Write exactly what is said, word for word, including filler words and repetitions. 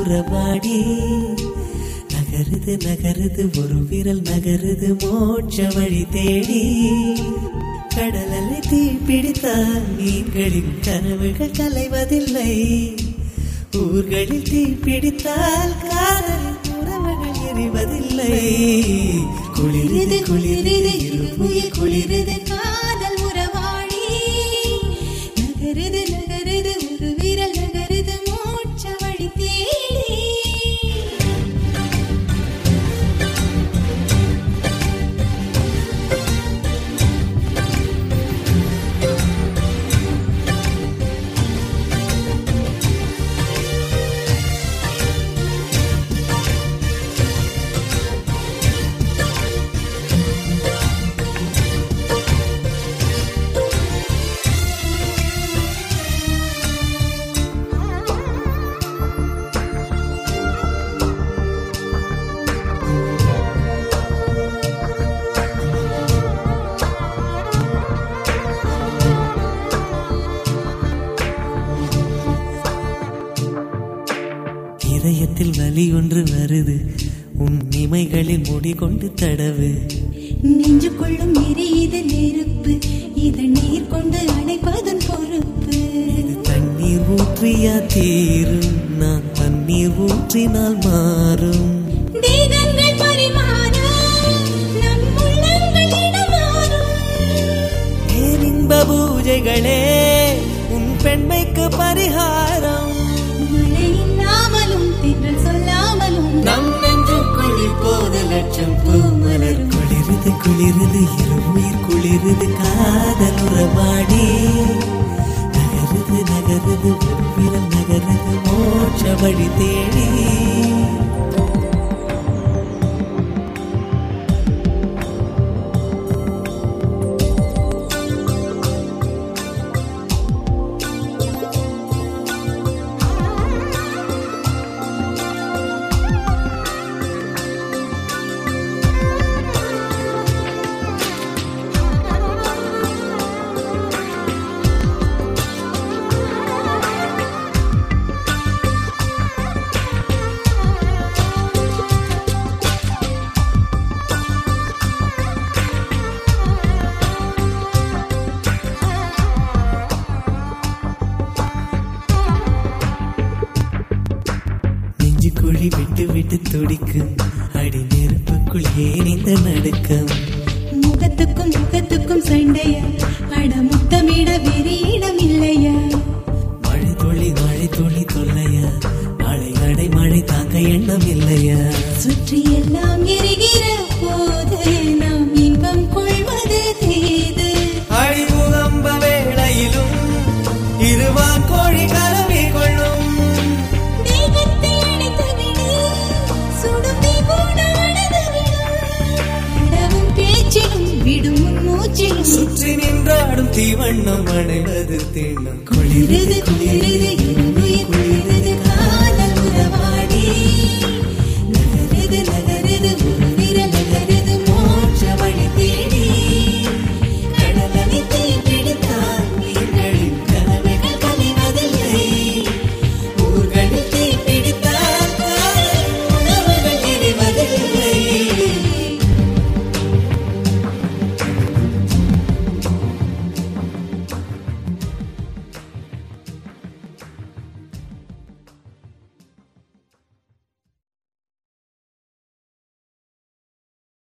உறவாடி நகருது நகருது ஒரு விரல் நகருது மோட்ச வழி தேடி கடலலை தீ பிடித்தால் மீன்களின் கனவுகள் கலைவதில்லை ஊர்களில் தீ பிடித்தால் காதலின் உறவுகள் எரிவதில்லை குளிருது குளிருது இருமுயில் குளிருது காதல் உறவாடி நகருது நகருது ஒரு விரல் நகருது மோட்ச வழி தேடி இதயத்தில் வலி ஒன்று வருது உன் இமைகளில் முடி கொண்டு தடவு நெஞ்சு கொள்ளும் எரியுது நெருப்பு இதை நீர் கொண்டு அணைப்பதன் பொறுப்பு இது தண்ணீர் ஊற்றியா தீரும் நான் தண்ணீர் ஊற்றினால் மாறும் தேகங்கள் பரிமாற நம் உள்ளங்கள் இடமாறும் இன்ப பூஜைகளே உன் பெண்மைக்கு பரிகாரம் மழை இல்லாமலும் திங்கள் சொல்லாமலும் நம் நெஞ்சுக்குள் இப்போது லட்சம் பூமலர் குளிருது குளிருது இருமுயிர் குளிருது காதல் உறவாடி நகருது நகருது ஒரு விரல் நகருது மோட்ச வழி தேடி குழி விட்டு விட்டு துடிக்கும் அடி நெருப்புக்குள் ஏன் இந்த நடுக்கம் முகத்துக்கும் முகத்துக்கும் சண்டையா அட முத்தமிட வேறு இடம் இல்லையா மழை துளி மழை துளி தொல்லையா மழை அடை மழை தாங்க எண்ணம் இல்லையா சுற்றி எல்லாம் எரிகிற போது நாம் இன்பம் கொள்வது தேது அழிமுகம்ப வேளையிலும் இருவான் கோழி கலவி கொள்ளும் சுற்றி நின்றாடும் தீவண்ணம் அடைவது தீண்ணம் குளிருது குளிருது